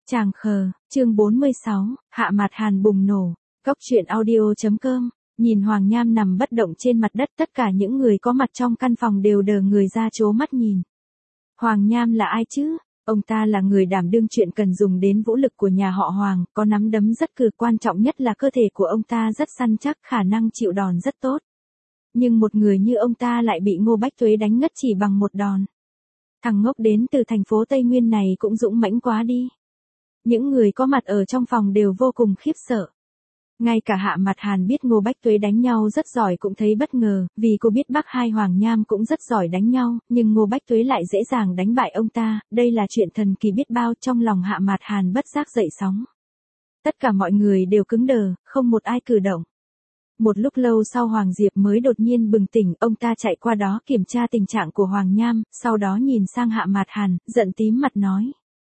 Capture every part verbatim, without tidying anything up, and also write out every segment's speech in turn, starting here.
Tràng khờ, chương bốn mươi sáu, Hạ Mạt Hàn bùng nổ. Cốc truyện audio.com. Nhìn Hoàng Nham nằm bất động trên mặt đất, tất cả những người có mặt trong căn phòng đều đờ người ra trố mắt nhìn. Hoàng Nham là ai chứ? Ông ta là người đảm đương chuyện cần dùng đến vũ lực của nhà họ Hoàng, có nắm đấm rất cừ, quan trọng nhất là cơ thể của ông ta rất săn chắc, khả năng chịu đòn rất tốt. Nhưng một người như ông ta lại bị Ngô Bách Tuế đánh ngất chỉ bằng một đòn. Thằng ngốc đến từ thành phố Tây Nguyên này cũng dũng mãnh quá đi. Những người có mặt ở trong phòng đều vô cùng khiếp sợ. Ngay cả Hạ Mạt Hàn biết Ngô Bách Tuế đánh nhau rất giỏi cũng thấy bất ngờ, vì cô biết bác hai Hoàng Nham cũng rất giỏi đánh nhau, nhưng Ngô Bách Tuế lại dễ dàng đánh bại ông ta, đây là chuyện thần kỳ biết bao. Trong lòng Hạ Mạt Hàn bất giác dậy sóng. Tất cả mọi người đều cứng đờ, không một ai cử động. Một lúc lâu sau Hoàng Diệp mới đột nhiên bừng tỉnh, ông ta chạy qua đó kiểm tra tình trạng của Hoàng Nham, sau đó nhìn sang Hạ Mạt Hàn, giận tím mặt nói.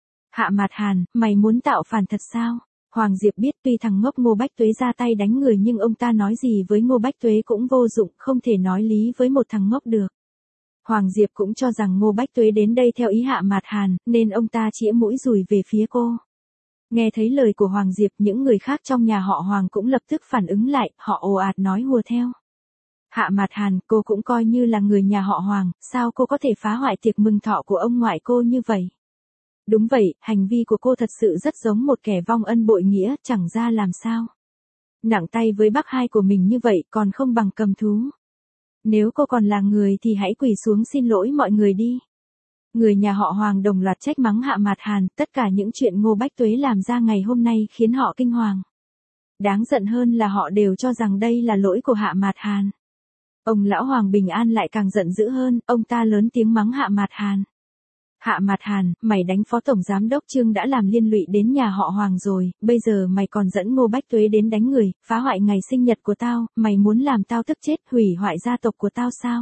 Hạ Mạt Hàn, mày muốn tạo phản thật sao? Hoàng Diệp biết tuy thằng ngốc Ngô Bách Tuế ra tay đánh người nhưng ông ta nói gì với Ngô Bách Tuế cũng vô dụng, không thể nói lý với một thằng ngốc được. Hoàng Diệp cũng cho rằng Ngô Bách Tuế đến đây theo ý Hạ Mạt Hàn, nên ông ta chĩa mũi dùi về phía cô. Nghe thấy lời của Hoàng Diệp, những người khác trong nhà họ Hoàng cũng lập tức phản ứng lại, họ ồ ạt nói hùa theo. Hạ Mạt Hàn, cô cũng coi như là người nhà họ Hoàng, sao cô có thể phá hoại tiệc mừng thọ của ông ngoại cô như vậy? Đúng vậy, hành vi của cô thật sự rất giống một kẻ vong ân bội nghĩa, chẳng ra làm sao. Nặng tay với bác hai của mình như vậy còn không bằng cầm thú. Nếu cô còn là người thì hãy quỳ xuống xin lỗi mọi người đi. Người nhà họ Hoàng đồng loạt trách mắng Hạ Mạt Hàn, tất cả những chuyện Ngô Bách Tuế làm ra ngày hôm nay khiến họ kinh hoàng. Đáng giận hơn là họ đều cho rằng đây là lỗi của Hạ Mạt Hàn. Ông lão Hoàng Bình An lại càng giận dữ hơn, ông ta lớn tiếng mắng Hạ Mạt Hàn. Hạ Mạt Hàn, mày đánh phó tổng giám đốc Trương đã làm liên lụy đến nhà họ Hoàng rồi, bây giờ mày còn dẫn Ngô Bách Tuế đến đánh người, phá hoại ngày sinh nhật của tao, mày muốn làm tao tức chết, hủy hoại gia tộc của tao sao?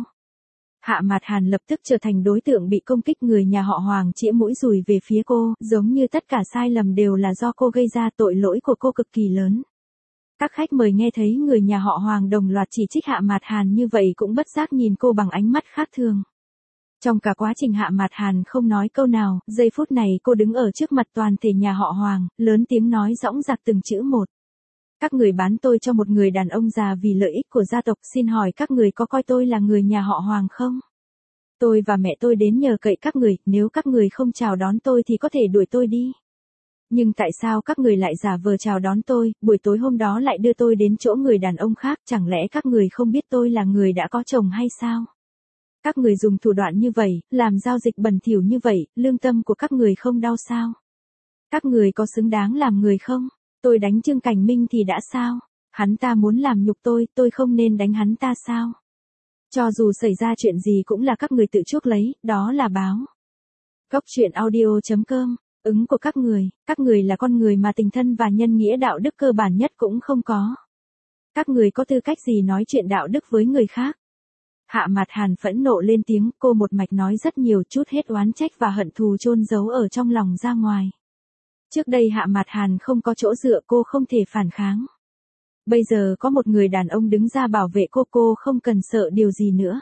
Hạ Mạt Hàn lập tức trở thành đối tượng bị công kích, người nhà họ Hoàng chĩa mũi dùi về phía cô, giống như tất cả sai lầm đều là do cô gây ra, tội lỗi của cô cực kỳ lớn. Các khách mời nghe thấy người nhà họ Hoàng đồng loạt chỉ trích Hạ Mạt Hàn như vậy cũng bất giác nhìn cô bằng ánh mắt khác thường. Trong cả quá trình Hạ Mạt Hàn không nói câu nào, giây phút này cô đứng ở trước mặt toàn thể nhà họ Hoàng, lớn tiếng nói dõng dạc từng chữ một. Các người bán tôi cho một người đàn ông già vì lợi ích của gia tộc, xin hỏi các người có coi tôi là người nhà họ Hoàng không? Tôi và mẹ tôi đến nhờ cậy các người, nếu các người không chào đón tôi thì có thể đuổi tôi đi. Nhưng tại sao các người lại giả vờ chào đón tôi, buổi tối hôm đó lại đưa tôi đến chỗ người đàn ông khác, chẳng lẽ các người không biết tôi là người đã có chồng hay sao? Các người dùng thủ đoạn như vậy, làm giao dịch bẩn thỉu như vậy, lương tâm của các người không đau sao? Các người có xứng đáng làm người không? Tôi đánh Trương Cảnh Minh thì đã sao? Hắn ta muốn làm nhục tôi, tôi không nên đánh hắn ta sao? Cho dù xảy ra chuyện gì cũng là các người tự chuốc lấy, đó là báo. Cốc truyện audio.com. Ứng của các người, các người là con người mà tình thân và nhân nghĩa đạo đức cơ bản nhất cũng không có. Các người có tư cách gì nói chuyện đạo đức với người khác? Hạ Mạt Hàn phẫn nộ lên tiếng, cô một mạch nói rất nhiều, chút hết oán trách và hận thù chôn giấu ở trong lòng ra ngoài. Trước đây Hạ Mạt Hàn không có chỗ dựa, cô không thể phản kháng. Bây giờ có một người đàn ông đứng ra bảo vệ cô, cô không cần sợ điều gì nữa.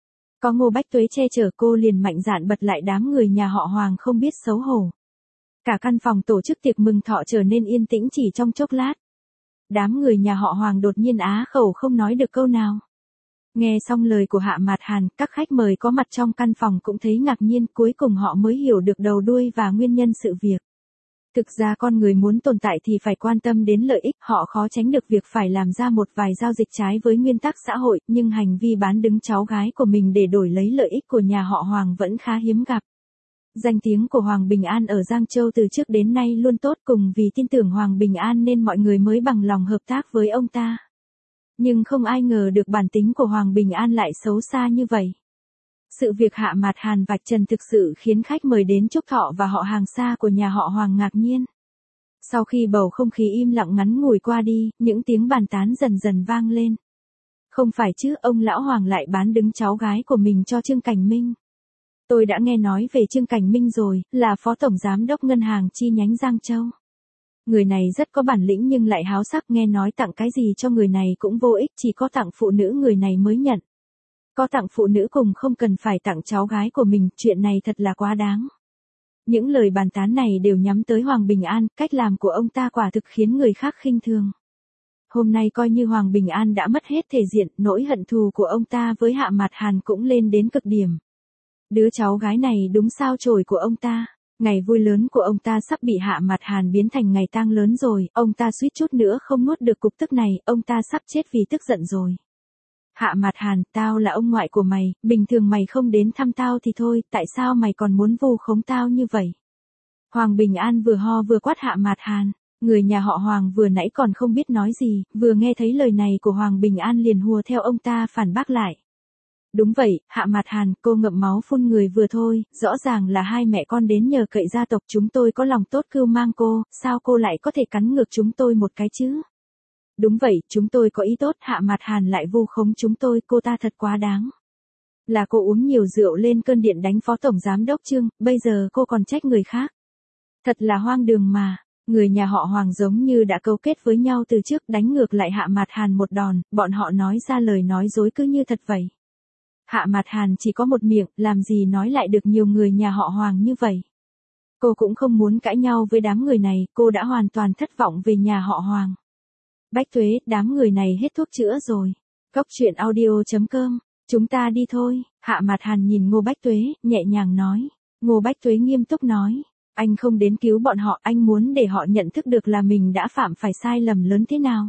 Có Ngô Bách Tuế che chở cô liền mạnh dạn bật lại đám người nhà họ Hoàng không biết xấu hổ. Cả căn phòng tổ chức tiệc mừng thọ trở nên yên tĩnh chỉ trong chốc lát. Đám người nhà họ Hoàng đột nhiên á khẩu không nói được câu nào. Nghe xong lời của Hạ Mạt Hàn, các khách mời có mặt trong căn phòng cũng thấy ngạc nhiên, cuối cùng họ mới hiểu được đầu đuôi và nguyên nhân sự việc. Thực ra con người muốn tồn tại thì phải quan tâm đến lợi ích, họ khó tránh được việc phải làm ra một vài giao dịch trái với nguyên tắc xã hội, nhưng hành vi bán đứng cháu gái của mình để đổi lấy lợi ích của nhà họ Hoàng vẫn khá hiếm gặp. Danh tiếng của Hoàng Bình An ở Giang Châu từ trước đến nay luôn tốt, cùng vì tin tưởng Hoàng Bình An nên mọi người mới bằng lòng hợp tác với ông ta. Nhưng không ai ngờ được bản tính của Hoàng Bình An lại xấu xa như vậy. Sự việc Hạ Mạt Hàn vạch trần thực sự khiến khách mời đến chúc thọ và họ hàng xa của nhà họ Hoàng ngạc nhiên. Sau khi bầu không khí im lặng ngắn ngủi qua đi, những tiếng bàn tán dần dần vang lên. Không phải chứ, ông lão Hoàng lại bán đứng cháu gái của mình cho Trương Cảnh Minh. Tôi đã nghe nói về Trương Cảnh Minh rồi, là phó tổng giám đốc ngân hàng chi nhánh Giang Châu. Người này rất có bản lĩnh nhưng lại háo sắc, nghe nói tặng cái gì cho người này cũng vô ích, chỉ có tặng phụ nữ người này mới nhận. Có tặng phụ nữ cùng không cần phải tặng cháu gái của mình, chuyện này thật là quá đáng. Những lời bàn tán này đều nhắm tới Hoàng Bình An, cách làm của ông ta quả thực khiến người khác khinh thường. Hôm nay coi như Hoàng Bình An đã mất hết thể diện, nỗi hận thù của ông ta với Hạ Mạt Hàn cũng lên đến cực điểm. Đứa cháu gái này đúng sao chổi của ông ta. Ngày vui lớn của ông ta sắp bị Hạ Mạt Hàn biến thành ngày tang lớn rồi, ông ta suýt chút nữa không nuốt được cục tức này, ông ta sắp chết vì tức giận rồi. Hạ Mạt Hàn, tao là ông ngoại của mày, bình thường mày không đến thăm tao thì thôi, tại sao mày còn muốn vu khống tao như vậy? Hoàng Bình An vừa ho vừa quát Hạ Mạt Hàn, người nhà họ Hoàng vừa nãy còn không biết nói gì, vừa nghe thấy lời này của Hoàng Bình An liền hùa theo ông ta phản bác lại. Đúng vậy, Hạ Mạt Hàn, cô ngậm máu phun người vừa thôi, rõ ràng là hai mẹ con đến nhờ cậy gia tộc chúng tôi có lòng tốt cưu mang cô, sao cô lại có thể cắn ngược chúng tôi một cái chứ? Đúng vậy, chúng tôi có ý tốt, Hạ Mạt Hàn lại vu khống chúng tôi, cô ta thật quá đáng. Là cô uống nhiều rượu lên cơn điện đánh phó tổng giám đốc Trương, bây giờ cô còn trách người khác. Thật là hoang đường mà, người nhà họ Hoàng giống như đã câu kết với nhau từ trước đánh ngược lại Hạ Mạt Hàn một đòn, bọn họ nói ra lời nói dối cứ như thật vậy. Hạ Mạt Hàn chỉ có một miệng, làm gì nói lại được nhiều người nhà họ Hoàng như vậy. Cô cũng không muốn cãi nhau với đám người này, cô đã hoàn toàn thất vọng về nhà họ Hoàng. Bách Tuế, đám người này hết thuốc chữa rồi. Cốc truyện audio chấm com, chúng ta đi thôi. Hạ Mạt Hàn nhìn Ngô Bách Tuế, nhẹ nhàng nói. Ngô Bách Tuế nghiêm túc nói. Anh không đến cứu bọn họ, anh muốn để họ nhận thức được là mình đã phạm phải sai lầm lớn thế nào.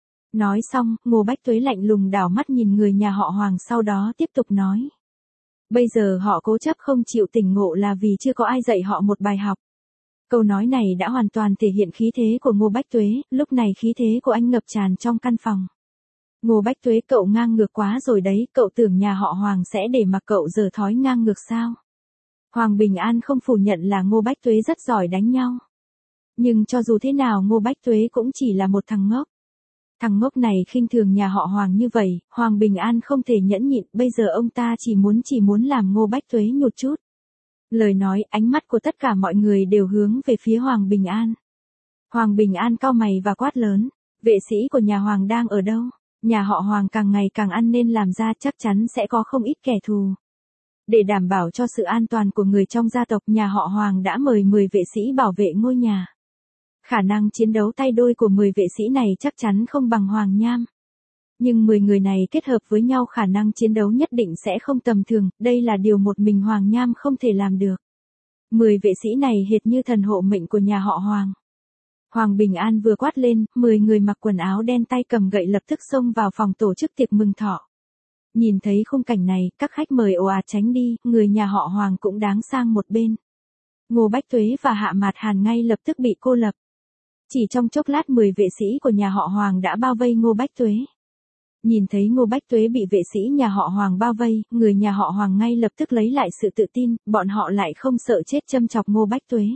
Nói xong, Ngô Bách Tuế lạnh lùng đảo mắt nhìn người nhà họ Hoàng sau đó tiếp tục nói. Bây giờ họ cố chấp không chịu tỉnh ngộ là vì chưa có ai dạy họ một bài học. Câu nói này đã hoàn toàn thể hiện khí thế của Ngô Bách Tuế, lúc này khí thế của anh ngập tràn trong căn phòng. Ngô Bách Tuế, cậu ngang ngược quá rồi đấy, cậu tưởng nhà họ Hoàng sẽ để mặc cậu giờ thói ngang ngược sao? Hoàng Bình An không phủ nhận là Ngô Bách Tuế rất giỏi đánh nhau. Nhưng cho dù thế nào Ngô Bách Tuế cũng chỉ là một thằng ngốc. Thằng ngốc này khinh thường nhà họ Hoàng như vậy, Hoàng Bình An không thể nhẫn nhịn, bây giờ ông ta chỉ muốn chỉ muốn làm Ngô Bách Tuế nhụt chút. Lời nói, ánh mắt của tất cả mọi người đều hướng về phía Hoàng Bình An. Hoàng Bình An cau mày và quát lớn, vệ sĩ của nhà Hoàng đang ở đâu? Nhà họ Hoàng càng ngày càng ăn nên làm ra, chắc chắn sẽ có không ít kẻ thù. Để đảm bảo cho sự an toàn của người trong gia tộc, nhà họ Hoàng đã mời mười vệ sĩ bảo vệ ngôi nhà. Khả năng chiến đấu tay đôi của mười vệ sĩ này chắc chắn không bằng Hoàng Nham. Nhưng mười người này kết hợp với nhau khả năng chiến đấu nhất định sẽ không tầm thường, đây là điều một mình Hoàng Nham không thể làm được. mười vệ sĩ này hệt như thần hộ mệnh của nhà họ Hoàng. Hoàng Bình An vừa quát lên, mười người mặc quần áo đen tay cầm gậy lập tức xông vào phòng tổ chức tiệc mừng thọ. Nhìn thấy khung cảnh này, các khách mời ồ ạt tránh đi, người nhà họ Hoàng cũng đáng sang một bên. Ngô Bách Tuế và Hạ Mạt Hàn ngay lập tức bị cô lập. Chỉ trong chốc lát mười vệ sĩ của nhà họ Hoàng đã bao vây Ngô Bách Tuế. Nhìn thấy Ngô Bách Tuế bị vệ sĩ nhà họ Hoàng bao vây, người nhà họ Hoàng ngay lập tức lấy lại sự tự tin, bọn họ lại không sợ chết châm chọc Ngô Bách Tuế.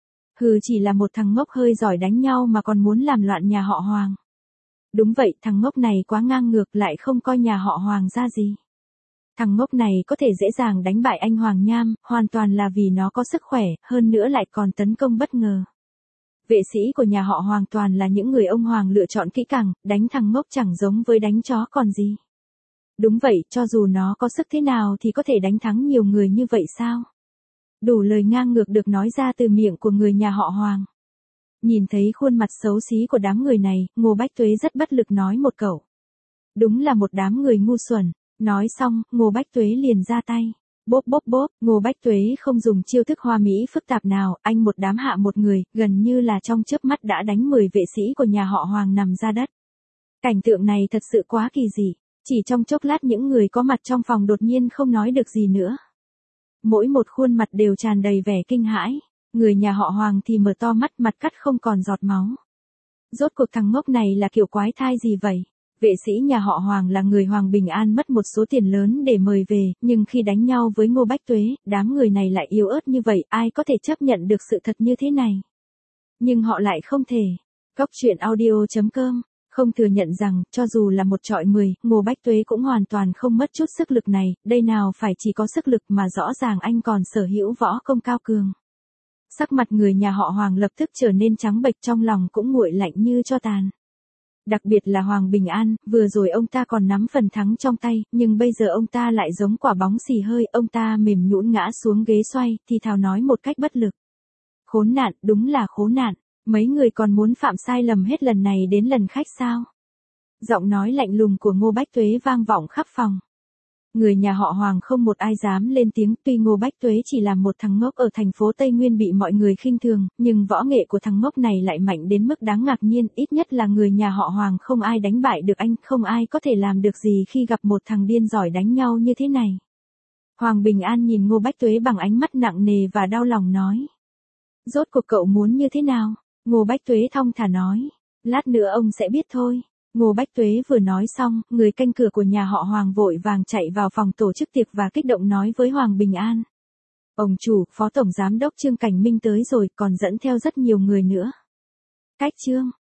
Hừ, chỉ là một thằng ngốc hơi giỏi đánh nhau mà còn muốn làm loạn nhà họ Hoàng. Đúng vậy, thằng ngốc này quá ngang ngược, lại không coi nhà họ Hoàng ra gì. Thằng ngốc này có thể dễ dàng đánh bại anh Hoàng Nham, hoàn toàn là vì nó có sức khỏe, hơn nữa lại còn tấn công bất ngờ. Vệ sĩ của nhà họ Hoàng toàn là những người ông Hoàng lựa chọn kỹ càng, đánh thằng ngốc chẳng giống với đánh chó còn gì. Đúng vậy, cho dù nó có sức thế nào thì có thể đánh thắng nhiều người như vậy sao? Đủ lời ngang ngược được nói ra từ miệng của người nhà họ Hoàng. Nhìn thấy khuôn mặt xấu xí của đám người này, Ngô Bách Tuế rất bất lực nói một câu. Đúng là một đám người ngu xuẩn. Nói xong, Ngô Bách Tuế liền ra tay. Bốp bốp bốp, Ngô Bách Tuế không dùng chiêu thức hoa mỹ phức tạp nào, anh một đám hạ một người, gần như là trong chớp mắt đã đánh mười vệ sĩ của nhà họ Hoàng nằm ra đất. Cảnh tượng này thật sự quá kỳ dị, chỉ trong chốc lát những người có mặt trong phòng đột nhiên không nói được gì nữa. Mỗi một khuôn mặt đều tràn đầy vẻ kinh hãi, người nhà họ Hoàng thì mở to mắt, mặt cắt không còn giọt máu. Rốt cuộc thằng ngốc này là kiểu quái thai gì vậy? Vệ sĩ nhà họ Hoàng là người Hoàng Bình An mất một số tiền lớn để mời về, nhưng khi đánh nhau với Ngô Bách Tuế, đám người này lại yếu ớt như vậy, ai có thể chấp nhận được sự thật như thế này? Nhưng họ lại không thể. Cốc truyện audio chấm com, không thừa nhận rằng, cho dù là một trọi mười, Ngô Bách Tuế cũng hoàn toàn không mất chút sức lực này, đây nào phải chỉ có sức lực mà rõ ràng anh còn sở hữu võ công cao cường. Sắc mặt người nhà họ Hoàng lập tức trở nên trắng bệch, trong lòng cũng nguội lạnh như tro tàn. Đặc biệt là Hoàng Bình An, vừa rồi ông ta còn nắm phần thắng trong tay, nhưng bây giờ ông ta lại giống quả bóng xì hơi, ông ta mềm nhũn ngã xuống ghế xoay, thì thào nói một cách bất lực. Khốn nạn, đúng là khốn nạn. Mấy người còn muốn phạm sai lầm hết lần này đến lần khách sao? Giọng nói lạnh lùng của Ngô Bách Tuế vang vọng khắp phòng. Người nhà họ Hoàng không một ai dám lên tiếng, tuy Ngô Bách Tuế chỉ là một thằng ngốc ở thành phố Tây Nguyên bị mọi người khinh thường, nhưng võ nghệ của thằng ngốc này lại mạnh đến mức đáng ngạc nhiên, ít nhất là người nhà họ Hoàng không ai đánh bại được anh, không ai có thể làm được gì khi gặp một thằng điên giỏi đánh nhau như thế này. Hoàng Bình An nhìn Ngô Bách Tuế bằng ánh mắt nặng nề và đau lòng nói. Rốt cuộc cậu muốn như thế nào? Ngô Bách Tuế thong thả nói. Lát nữa ông sẽ biết thôi. Ngô Bách Tuế vừa nói xong, người canh cửa của nhà họ Hoàng vội vàng chạy vào phòng tổ chức tiệc và kích động nói với Hoàng Bình An. Ông chủ, Phó Tổng Giám đốc Trương Cảnh Minh tới rồi, còn dẫn theo rất nhiều người nữa. Cách Trương,